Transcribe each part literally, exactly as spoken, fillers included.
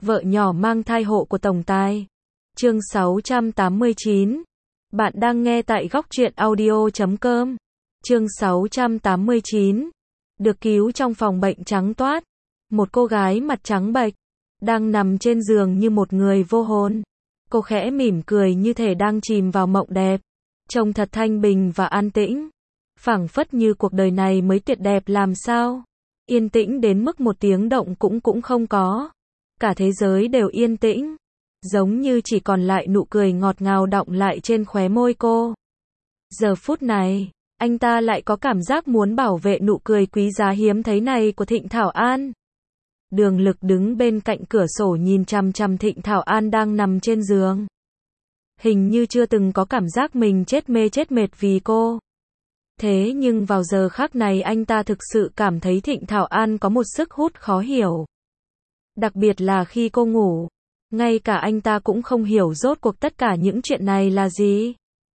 Vợ nhỏ mang thai hộ của tổng tài. Chương sáu trăm tám mươi chín. Bạn đang nghe tại góc truyện audio chấm com. Chương sáu trăm tám mươi chín. Được cứu trong phòng bệnh trắng toát. Một cô gái mặt trắng bệch, đang nằm trên giường như một người vô hồn. Cô khẽ mỉm cười như thể đang chìm vào mộng đẹp. Trông thật thanh bình và an tĩnh. Phảng phất như cuộc đời này mới tuyệt đẹp làm sao. Yên tĩnh đến mức một tiếng động cũng cũng không có. Cả thế giới đều yên tĩnh. Giống như chỉ còn lại nụ cười ngọt ngào đọng lại trên khóe môi cô. Giờ phút này, anh ta lại có cảm giác muốn bảo vệ nụ cười quý giá hiếm thấy này của Thịnh Thảo An. Đường Lực đứng bên cạnh cửa sổ nhìn chằm chằm Thịnh Thảo An đang nằm trên giường. Hình như chưa từng có cảm giác mình chết mê chết mệt vì cô. Thế nhưng vào giờ khắc này anh ta thực sự cảm thấy Thịnh Thảo An có một sức hút khó hiểu. Đặc biệt là khi cô ngủ. Ngay cả anh ta cũng không hiểu rốt cuộc tất cả những chuyện này là gì.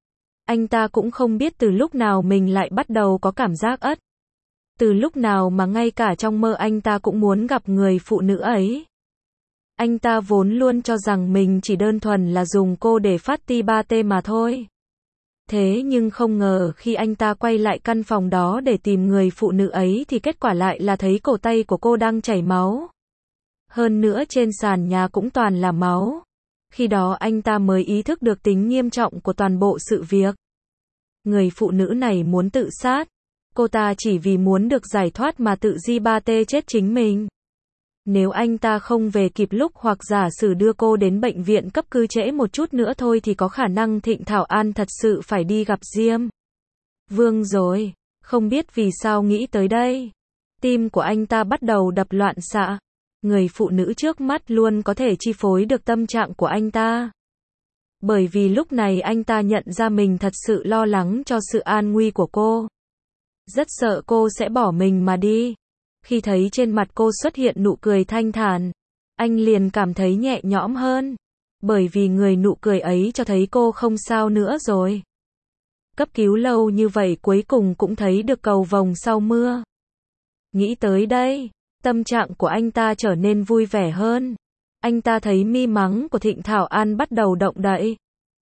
Anh ta cũng không biết từ lúc nào mình lại bắt đầu có cảm giác ất. Từ lúc nào mà ngay cả trong mơ anh ta cũng muốn gặp người phụ nữ ấy. Anh ta vốn luôn cho rằng mình chỉ đơn thuần là dùng cô để phát ti ba tê mà thôi. Thế nhưng không ngờ khi anh ta quay lại căn phòng đó để tìm người phụ nữ ấy thì kết quả lại là thấy cổ tay của cô đang chảy máu. Hơn nữa trên sàn nhà cũng toàn là máu. Khi đó anh ta mới ý thức được tính nghiêm trọng của toàn bộ sự việc. Người phụ nữ này muốn tự sát. Cô ta chỉ vì muốn được giải thoát mà tự di ba tê chết chính mình. Nếu anh ta không về kịp lúc hoặc giả sử đưa cô đến bệnh viện cấp cứu trễ một chút nữa thôi thì có khả năng Thịnh Thảo An thật sự phải đi gặp Diêm Vương rồi. Không biết vì sao nghĩ tới đây. Tim của anh ta bắt đầu đập loạn xạ. Người phụ nữ trước mắt luôn có thể chi phối được tâm trạng của anh ta. Bởi vì lúc này anh ta nhận ra mình thật sự lo lắng cho sự an nguy của cô. Rất sợ cô sẽ bỏ mình mà đi. Khi thấy trên mặt cô xuất hiện nụ cười thanh thản, anh liền cảm thấy nhẹ nhõm hơn. Bởi vì người nụ cười ấy cho thấy cô không sao nữa rồi. Cấp cứu lâu như vậy cuối cùng cũng thấy được cầu vồng sau mưa. Nghĩ tới đây, tâm trạng của anh ta trở nên vui vẻ hơn. Anh ta thấy mi mắng của Thịnh Thảo An bắt đầu động đậy.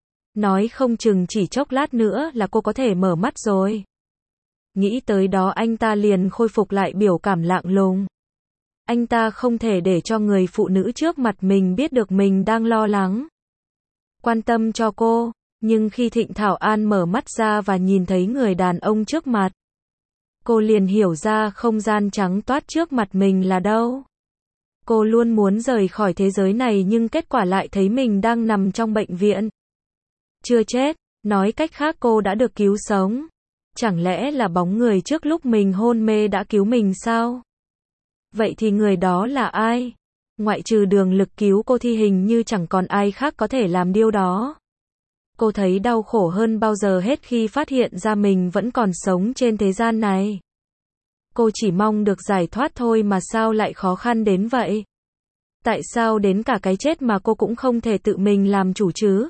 Nói không chừng chỉ chốc lát nữa là cô có thể mở mắt rồi. Nghĩ tới đó anh ta liền khôi phục lại biểu cảm lạnh lùng. Anh ta không thể để cho người phụ nữ trước mặt mình biết được mình đang lo lắng, quan tâm cho cô. Nhưng khi Thịnh Thảo An mở mắt ra và nhìn thấy người đàn ông trước mặt, cô liền hiểu ra không gian trắng toát trước mặt mình là đâu. Cô luôn muốn rời khỏi thế giới này nhưng kết quả lại thấy mình đang nằm trong bệnh viện. Chưa chết, nói cách khác cô đã được cứu sống. Chẳng lẽ là bóng người trước lúc mình hôn mê đã cứu mình sao? Vậy thì người đó là ai? Ngoại trừ Đường Lực cứu cô thì hình như chẳng còn ai khác có thể làm điều đó. Cô thấy đau khổ hơn bao giờ hết khi phát hiện ra mình vẫn còn sống trên thế gian này. Cô chỉ mong được giải thoát thôi mà sao lại khó khăn đến vậy? Tại sao đến cả cái chết mà cô cũng không thể tự mình làm chủ chứ?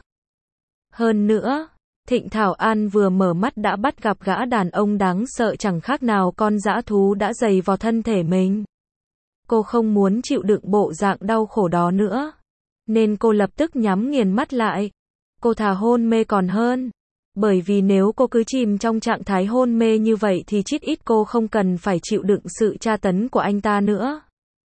Hơn nữa, Thịnh Thảo An vừa mở mắt đã bắt gặp gã đàn ông đáng sợ chẳng khác nào con dã thú đã giày vào thân thể mình. Cô không muốn chịu đựng bộ dạng đau khổ đó nữa. Nên cô lập tức nhắm nghiền mắt lại. Cô thà hôn mê còn hơn. Bởi vì nếu cô cứ chìm trong trạng thái hôn mê như vậy thì chít ít cô không cần phải chịu đựng sự tra tấn của anh ta nữa.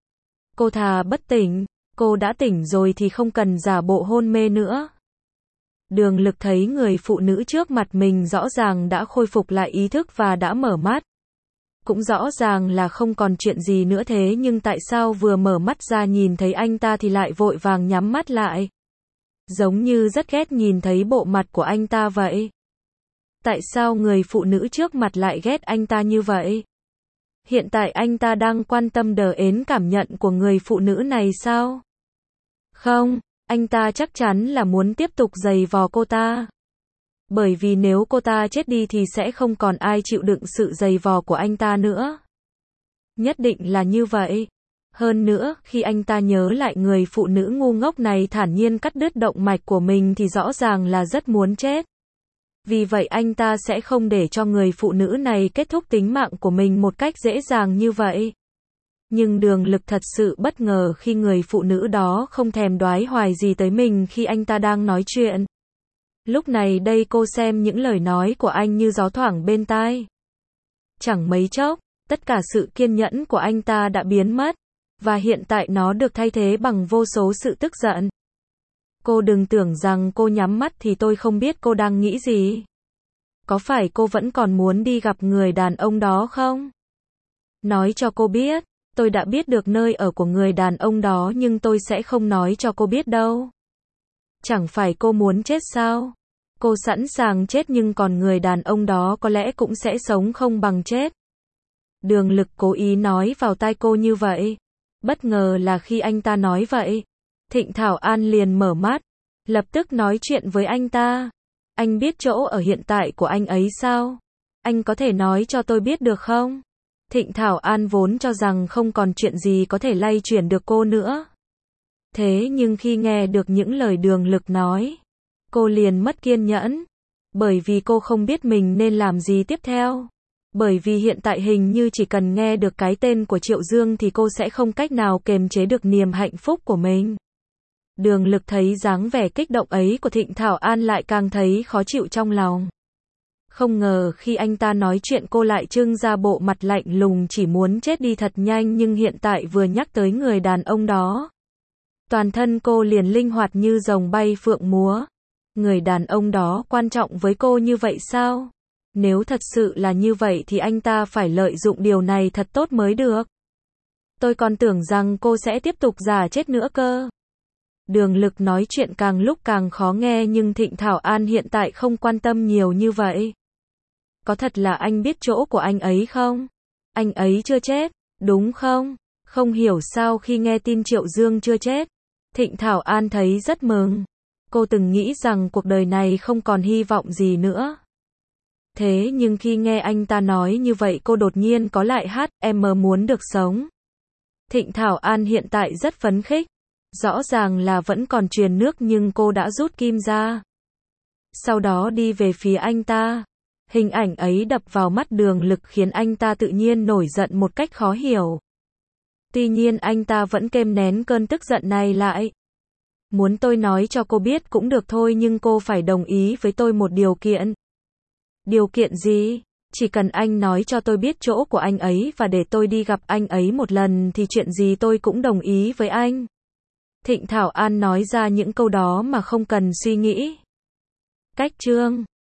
Cô thà bất tỉnh. Cô đã tỉnh rồi thì không cần giả bộ hôn mê nữa. Đường Lực thấy người phụ nữ trước mặt mình rõ ràng đã khôi phục lại ý thức và đã mở mắt. Cũng rõ ràng là không còn chuyện gì nữa thế nhưng tại sao vừa mở mắt ra nhìn thấy anh ta thì lại vội vàng nhắm mắt lại. Giống như rất ghét nhìn thấy bộ mặt của anh ta vậy. Tại sao người phụ nữ trước mặt lại ghét anh ta như vậy? Hiện tại anh ta đang quan tâm đờ ến cảm nhận của người phụ nữ này sao? Không. Anh ta chắc chắn là muốn tiếp tục giày vò cô ta. Bởi vì nếu cô ta chết đi thì sẽ không còn ai chịu đựng sự giày vò của anh ta nữa. Nhất định là như vậy. Hơn nữa, khi anh ta nhớ lại người phụ nữ ngu ngốc này thản nhiên cắt đứt động mạch của mình thì rõ ràng là rất muốn chết. Vì vậy anh ta sẽ không để cho người phụ nữ này kết thúc tính mạng của mình một cách dễ dàng như vậy. Nhưng Đường Lực thật sự bất ngờ khi người phụ nữ đó không thèm đoái hoài gì tới mình khi anh ta đang nói chuyện. Lúc này đây cô xem những lời nói của anh như gió thoảng bên tai. Chẳng mấy chốc, tất cả sự kiên nhẫn của anh ta đã biến mất, và hiện tại nó được thay thế bằng vô số sự tức giận. Cô đừng tưởng rằng cô nhắm mắt thì tôi không biết cô đang nghĩ gì. Có phải cô vẫn còn muốn đi gặp người đàn ông đó không? Nói cho cô biết, tôi đã biết được nơi ở của người đàn ông đó nhưng tôi sẽ không nói cho cô biết đâu. Chẳng phải cô muốn chết sao? Cô sẵn sàng chết nhưng còn người đàn ông đó có lẽ cũng sẽ sống không bằng chết. Đường Lực cố ý nói vào tai cô như vậy. Bất ngờ là khi anh ta nói vậy, Thịnh Thảo An liền mở mắt, lập tức nói chuyện với anh ta. Anh biết chỗ ở hiện tại của anh ấy sao? Anh có thể nói cho tôi biết được không? Thịnh Thảo An vốn cho rằng không còn chuyện gì có thể lay chuyển được cô nữa. Thế nhưng khi nghe được những lời Đường Lực nói, cô liền mất kiên nhẫn. Bởi vì cô không biết mình nên làm gì tiếp theo. Bởi vì hiện tại hình như chỉ cần nghe được cái tên của Triệu Dương thì cô sẽ không cách nào kềm chế được niềm hạnh phúc của mình. Đường Lực thấy dáng vẻ kích động ấy của Thịnh Thảo An lại càng thấy khó chịu trong lòng. Không ngờ khi anh ta nói chuyện cô lại trưng ra bộ mặt lạnh lùng chỉ muốn chết đi thật nhanh, nhưng hiện tại vừa nhắc tới người đàn ông đó, toàn thân cô liền linh hoạt như rồng bay phượng múa. Người đàn ông đó quan trọng với cô như vậy sao? Nếu thật sự là như vậy thì anh ta phải lợi dụng điều này thật tốt mới được. Tôi còn tưởng rằng cô sẽ tiếp tục giả chết nữa cơ. Đường Lực nói chuyện càng lúc càng khó nghe nhưng Thịnh Thảo An hiện tại không quan tâm nhiều như vậy. Có thật là anh biết chỗ của anh ấy không? Anh ấy chưa chết, đúng không? Không hiểu sao khi nghe tin Triệu Dương chưa chết, Thịnh Thảo An thấy rất mừng. Cô từng nghĩ rằng cuộc đời này không còn hy vọng gì nữa. Thế nhưng khi nghe anh ta nói như vậy cô đột nhiên có lại hát, em mơ muốn được sống. Thịnh Thảo An hiện tại rất phấn khích. Rõ ràng là vẫn còn truyền nước nhưng cô đã rút kim ra. Sau đó đi về phía anh ta. Hình ảnh ấy đập vào mắt Đường Lực khiến anh ta tự nhiên nổi giận một cách khó hiểu. Tuy nhiên anh ta vẫn kềm nén cơn tức giận này lại. Muốn tôi nói cho cô biết cũng được thôi nhưng cô phải đồng ý với tôi một điều kiện. Điều kiện gì? Chỉ cần anh nói cho tôi biết chỗ của anh ấy và để tôi đi gặp anh ấy một lần thì chuyện gì tôi cũng đồng ý với anh. Thịnh Thảo An nói ra những câu đó mà không cần suy nghĩ. Cách chương